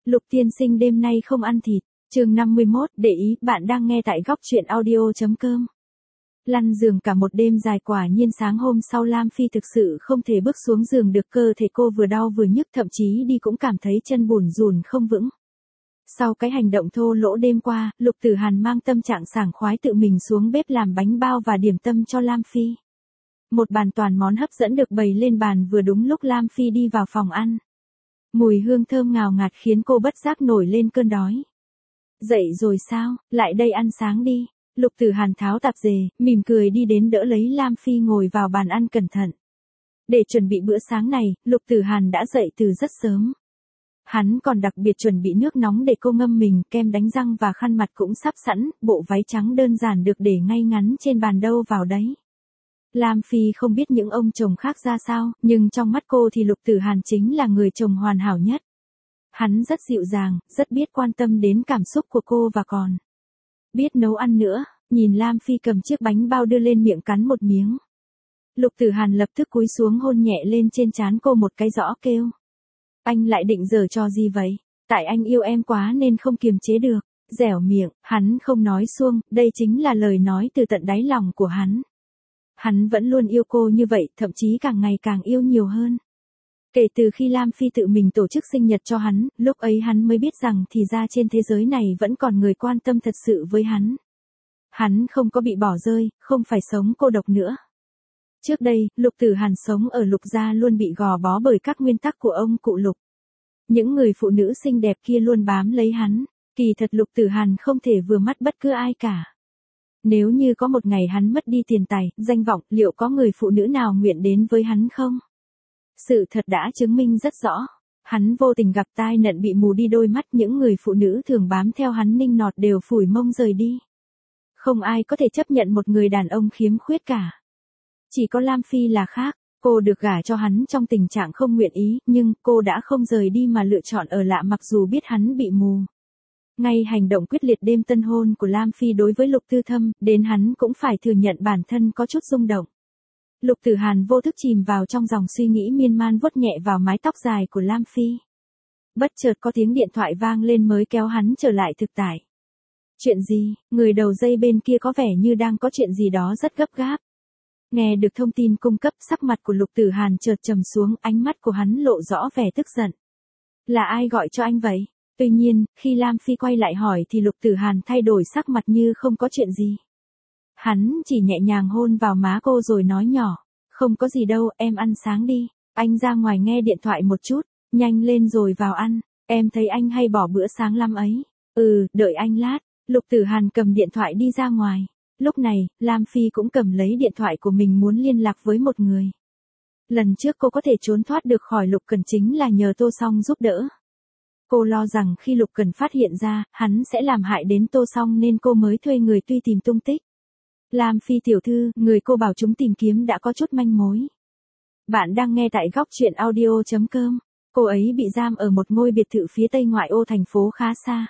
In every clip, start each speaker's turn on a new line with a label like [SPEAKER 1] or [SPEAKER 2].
[SPEAKER 1] Lục tiên sinh đêm nay không ăn thịt. Chương 51, để ý, bạn đang nghe tại góc truyện audio.com. Lăn giường cả một đêm dài, quả nhiên sáng hôm sau Lam Phi thực sự không thể bước xuống giường được, cơ thể cô vừa đau vừa nhức, thậm chí đi cũng cảm thấy chân bùn rùn không vững. Sau cái hành động thô lỗ đêm qua, Lục Tử Hàn mang tâm trạng sảng khoái tự mình xuống bếp làm bánh bao và điểm tâm cho Lam Phi. Một bàn toàn món hấp dẫn được bày lên bàn vừa đúng lúc Lam Phi đi vào phòng ăn. Mùi hương thơm ngào ngạt khiến cô bất giác nổi lên cơn đói. Dậy rồi sao, lại đây ăn sáng đi. Lục Tử Hàn tháo tạp dề, mỉm cười đi đến đỡ lấy Lam Phi ngồi vào bàn ăn cẩn thận. Để chuẩn bị bữa sáng này, Lục Tử Hàn đã dậy từ rất sớm. Hắn còn đặc biệt chuẩn bị nước nóng để cô ngâm mình, kem đánh răng và khăn mặt cũng sắp sẵn, bộ váy trắng đơn giản được để ngay ngắn trên bàn đâu vào đấy. Lam Phi không biết những ông chồng khác ra sao, nhưng trong mắt cô thì Lục Tử Hàn chính là người chồng hoàn hảo nhất. Hắn rất dịu dàng, rất biết quan tâm đến cảm xúc của cô và còn biết nấu ăn nữa. Nhìn Lam Phi cầm chiếc bánh bao đưa lên miệng cắn một miếng, Lục Tử Hàn lập tức cúi xuống hôn nhẹ lên trên trán cô một cái, rõ kêu. Anh lại định giở trò gì vậy? Tại anh yêu em quá nên không kiềm chế được. Dẻo miệng, hắn không nói suông, đây chính là lời nói từ tận đáy lòng của hắn. Hắn vẫn luôn yêu cô như vậy, thậm chí càng ngày càng yêu nhiều hơn. Kể từ khi Lam Phi tự mình tổ chức sinh nhật cho hắn, lúc ấy hắn mới biết rằng thì ra trên thế giới này vẫn còn người quan tâm thật sự với hắn. Hắn không có bị bỏ rơi, không phải sống cô độc nữa. Trước đây, Lục Tử Hàn sống ở Lục gia luôn bị gò bó bởi các nguyên tắc của ông cụ Lục. Những người phụ nữ xinh đẹp kia luôn bám lấy hắn, kỳ thật Lục Tử Hàn không thể vừa mắt bất cứ ai cả. Nếu như có một ngày hắn mất đi tiền tài, danh vọng, liệu có người phụ nữ nào nguyện đến với hắn không? Sự thật đã chứng minh rất rõ. Hắn vô tình gặp tai nạn bị mù đi đôi mắt, những người phụ nữ thường bám theo hắn nịnh nọt đều phủi mông rời đi. Không ai có thể chấp nhận một người đàn ông khiếm khuyết cả. Chỉ có Lam Phi là khác, cô được gả cho hắn trong tình trạng không nguyện ý, nhưng cô đã không rời đi mà lựa chọn ở lại mặc dù biết hắn bị mù. Ngay hành động quyết liệt đêm tân hôn của Lam Phi đối với Lục Tư Thâm, đến hắn cũng phải thừa nhận bản thân có chút rung động. Lục Tử Hàn vô thức chìm vào trong dòng suy nghĩ miên man, vuốt nhẹ vào mái tóc dài của Lam Phi. Bất chợt có tiếng điện thoại vang lên mới kéo hắn trở lại thực tại. Chuyện gì? Người đầu dây bên kia có vẻ như đang có chuyện gì đó rất gấp gáp. Nghe được thông tin cung cấp, sắc mặt của Lục Tử Hàn chợt trầm xuống, ánh mắt của hắn lộ rõ vẻ tức giận. Là ai gọi cho anh vậy? Tuy nhiên, khi Lam Phi quay lại hỏi thì Lục Tử Hàn thay đổi sắc mặt như không có chuyện gì. Hắn chỉ nhẹ nhàng hôn vào má cô rồi nói nhỏ, không có gì đâu, em ăn sáng đi, anh ra ngoài nghe điện thoại một chút, nhanh lên rồi vào ăn, em thấy anh hay bỏ bữa sáng lắm ấy. Đợi anh lát. Lục Tử Hàn cầm điện thoại đi ra ngoài. Lúc này, Lam Phi cũng cầm lấy điện thoại của mình muốn liên lạc với một người. Lần trước cô có thể trốn thoát được khỏi Lục Cẩn chính là nhờ Tô Song giúp đỡ. Cô lo rằng khi Lục Cẩn phát hiện ra, hắn sẽ làm hại đến Tô Song nên cô mới thuê người truy tìm tung tích. Lam Phi tiểu thư, người cô bảo chúng tìm kiếm đã có chút manh mối. Bạn đang nghe tại góc truyện audio.com. Cô ấy bị giam ở một ngôi biệt thự phía tây ngoại ô thành phố khá xa.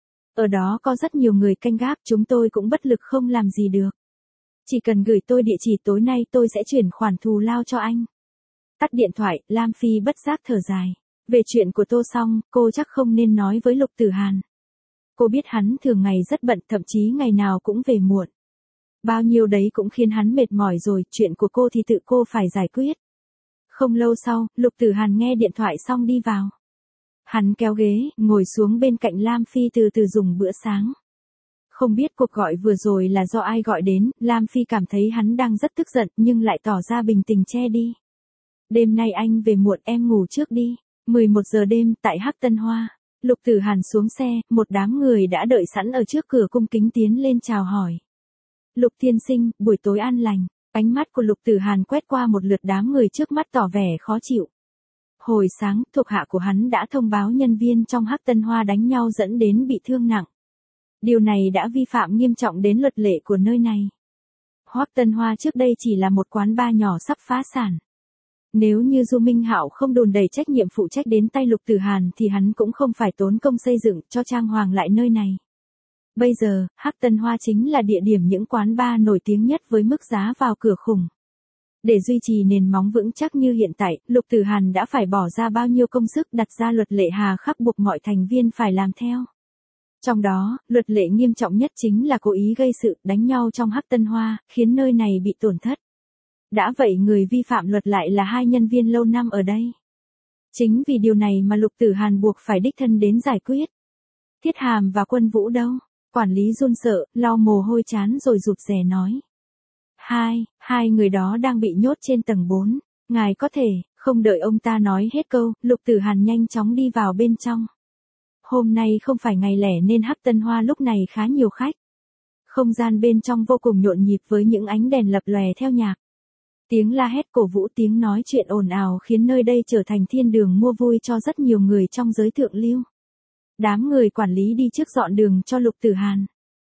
[SPEAKER 1] Ở đó có rất nhiều người canh gác, chúng tôi cũng bất lực không làm gì được. Chỉ cần gửi tôi địa chỉ tối nay tôi sẽ chuyển khoản thù lao cho anh. Tắt điện thoại, Lam Phi bất giác thở dài. Về chuyện của Tô Song, cô chắc không nên nói với Lục Tử Hàn. Cô biết hắn thường ngày rất bận, thậm chí ngày nào cũng về muộn. Bao nhiêu đấy cũng khiến hắn mệt mỏi rồi, chuyện của cô thì tự cô phải giải quyết. Không lâu sau, Lục Tử Hàn nghe điện thoại xong đi vào. Hắn kéo ghế, ngồi xuống bên cạnh Lam Phi từ từ dùng bữa sáng. Không biết cuộc gọi vừa rồi là do ai gọi đến, Lam Phi cảm thấy hắn đang rất tức giận nhưng lại tỏ ra bình tĩnh che đi. Đêm nay anh về muộn, em ngủ trước đi. 11 giờ đêm tại Hắc Tân Hoa. Lục Tử Hàn xuống xe, một đám người đã đợi sẵn ở trước cửa cung kính tiến lên chào hỏi. Lục tiên sinh, buổi tối an lành. Ánh mắt của Lục Tử Hàn quét qua một lượt đám người trước mắt tỏ vẻ khó chịu. Hồi sáng, thuộc hạ của hắn đã thông báo nhân viên trong Hắc Tân Hoa đánh nhau dẫn đến bị thương nặng. Điều này đã vi phạm nghiêm trọng đến luật lệ của nơi này. Hắc Tân Hoa trước đây chỉ là một quán bar nhỏ sắp phá sản. Nếu như Du Minh Hạo không đùn đẩy trách nhiệm phụ trách đến tay Lục Tử Hàn thì hắn cũng không phải tốn công xây dựng cho trang hoàng lại nơi này. Bây giờ, Hắc Tân Hoa chính là địa điểm những quán bar nổi tiếng nhất với mức giá vào cửa khủng. Để duy trì nền móng vững chắc như hiện tại, Lục Tử Hàn đã phải bỏ ra bao nhiêu công sức đặt ra luật lệ hà khắc buộc mọi thành viên phải làm theo. Trong đó, luật lệ nghiêm trọng nhất chính là cố ý gây sự, đánh nhau trong Hắc Tân Hoa, khiến nơi này bị tổn thất. Đã vậy người vi phạm luật lại là 2 nhân viên lâu năm ở đây. Chính vì điều này mà Lục Tử Hàn buộc phải đích thân đến giải quyết. Thiết Hàm và Quân Vũ đâu? Quản lý run sợ, lau mồ hôi chán rồi rụt rè nói. Hai người đó đang bị nhốt trên tầng 4. Ngài có thể, không đợi ông ta nói hết câu, Lục Tử Hàn nhanh chóng đi vào bên trong. Hôm nay không phải ngày lẻ nên Hắc Tân Hoa lúc này khá nhiều khách. Không gian bên trong vô cùng nhộn nhịp với những ánh đèn lập lòe theo nhạc. Tiếng la hét cổ vũ, tiếng nói chuyện ồn ào khiến nơi đây trở thành thiên đường mua vui cho rất nhiều người trong giới thượng lưu. Đám người quản lý đi trước dọn đường cho Lục Tử Hàn.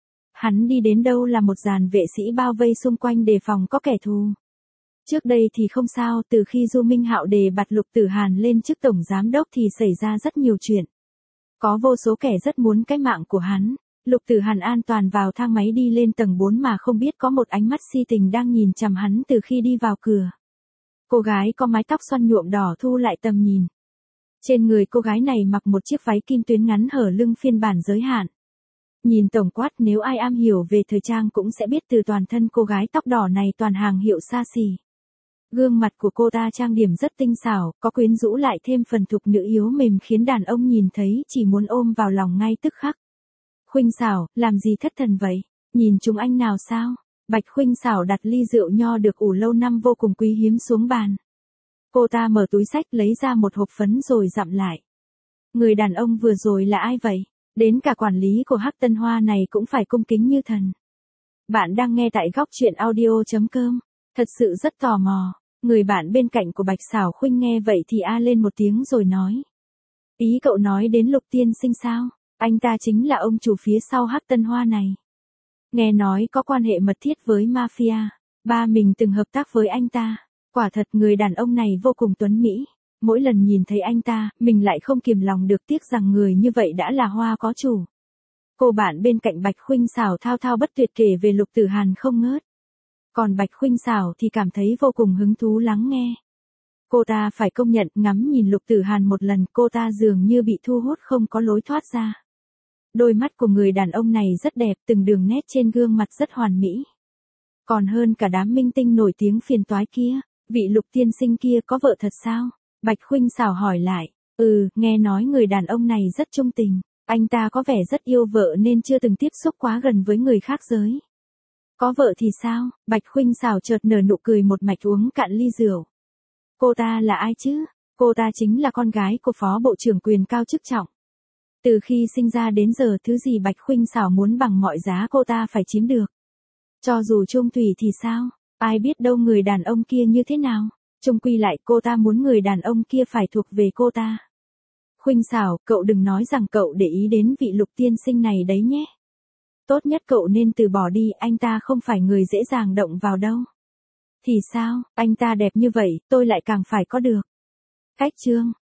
[SPEAKER 1] Hắn đi đến đâu là một dàn vệ sĩ bao vây xung quanh đề phòng có kẻ thù. Trước đây thì không sao, từ khi Du Minh Hạo đề bạt Lục Tử Hàn lên chức tổng giám đốc thì xảy ra rất nhiều chuyện. Có vô số kẻ rất muốn cái mạng của hắn. Lục Tử Hàn an toàn vào thang máy đi lên tầng 4 mà không biết có một ánh mắt si tình đang nhìn chằm hắn từ khi đi vào cửa. Cô gái có mái tóc xoăn nhuộm đỏ thu lại tầm nhìn. Trên người cô gái này mặc một chiếc váy kim tuyến ngắn hở lưng phiên bản giới hạn. Nhìn tổng quát, nếu ai am hiểu về thời trang cũng sẽ biết từ toàn thân cô gái tóc đỏ này toàn hàng hiệu xa xỉ. Gương mặt của cô ta trang điểm rất tinh xảo, có quyến rũ lại thêm phần thục nữ yếu mềm khiến đàn ông nhìn thấy chỉ muốn ôm vào lòng ngay tức khắc. Khuynh Xảo, làm gì thất thần vậy? Nhìn chúng anh nào sao? Bạch Khuynh Xảo đặt ly rượu nho được ủ lâu năm vô cùng quý hiếm xuống bàn. Cô ta mở túi xách lấy ra một hộp phấn rồi dặm lại. Người đàn ông vừa rồi là ai vậy? Đến cả quản lý của Hắc Tân Hoa này cũng phải cung kính như thần. Bạn đang nghe tại góc truyện audio.com. Thật sự rất tò mò. Người bạn bên cạnh của Bạch Xảo Khuynh nghe vậy thì a lên một tiếng rồi nói. Ý cậu nói đến Lục tiên sinh sao? Anh ta chính là ông chủ phía sau Hắc Tân Hoa này. Nghe nói có quan hệ mật thiết với mafia. Ba mình từng hợp tác với anh ta. Quả thật người đàn ông này vô cùng tuấn mỹ. Mỗi lần nhìn thấy anh ta, mình lại không kiềm lòng được, tiếc rằng người như vậy đã là hoa có chủ. Cô bạn bên cạnh Bạch Khuynh Xảo thao thao bất tuyệt kể về Lục Tử Hàn không ngớt. Còn Bạch Khuynh Xảo thì cảm thấy vô cùng hứng thú lắng nghe. Cô ta phải công nhận, ngắm nhìn Lục Tử Hàn một lần, cô ta dường như bị thu hút không có lối thoát ra. Đôi mắt của người đàn ông này rất đẹp, từng đường nét trên gương mặt rất hoàn mỹ. Còn hơn cả đám minh tinh nổi tiếng phiền toái kia. Vị Lục tiên sinh kia có vợ thật sao? Bạch Khuynh Xảo hỏi lại. Nghe nói người đàn ông này rất trung tình. Anh ta có vẻ rất yêu vợ nên chưa từng tiếp xúc quá gần với người khác giới. Có vợ thì sao? Bạch Khuynh Xảo chợt nở nụ cười một mạch uống cạn ly rượu. Cô ta là ai chứ? Cô ta chính là con gái của phó bộ trưởng quyền cao chức trọng. Từ khi sinh ra đến giờ thứ gì Bạch Khuynh Xảo muốn bằng mọi giá cô ta phải chiếm được. Cho dù chung thủy thì sao? Ai biết đâu người đàn ông kia như thế nào? Chung quy lại cô ta muốn người đàn ông kia phải thuộc về cô ta. Khuynh Xảo, cậu đừng nói rằng cậu để ý đến vị Lục tiên sinh này đấy nhé. Tốt nhất cậu nên từ bỏ đi, anh ta không phải người dễ dàng động vào đâu. Thì sao, anh ta đẹp như vậy, tôi lại càng phải có được. Cách chương.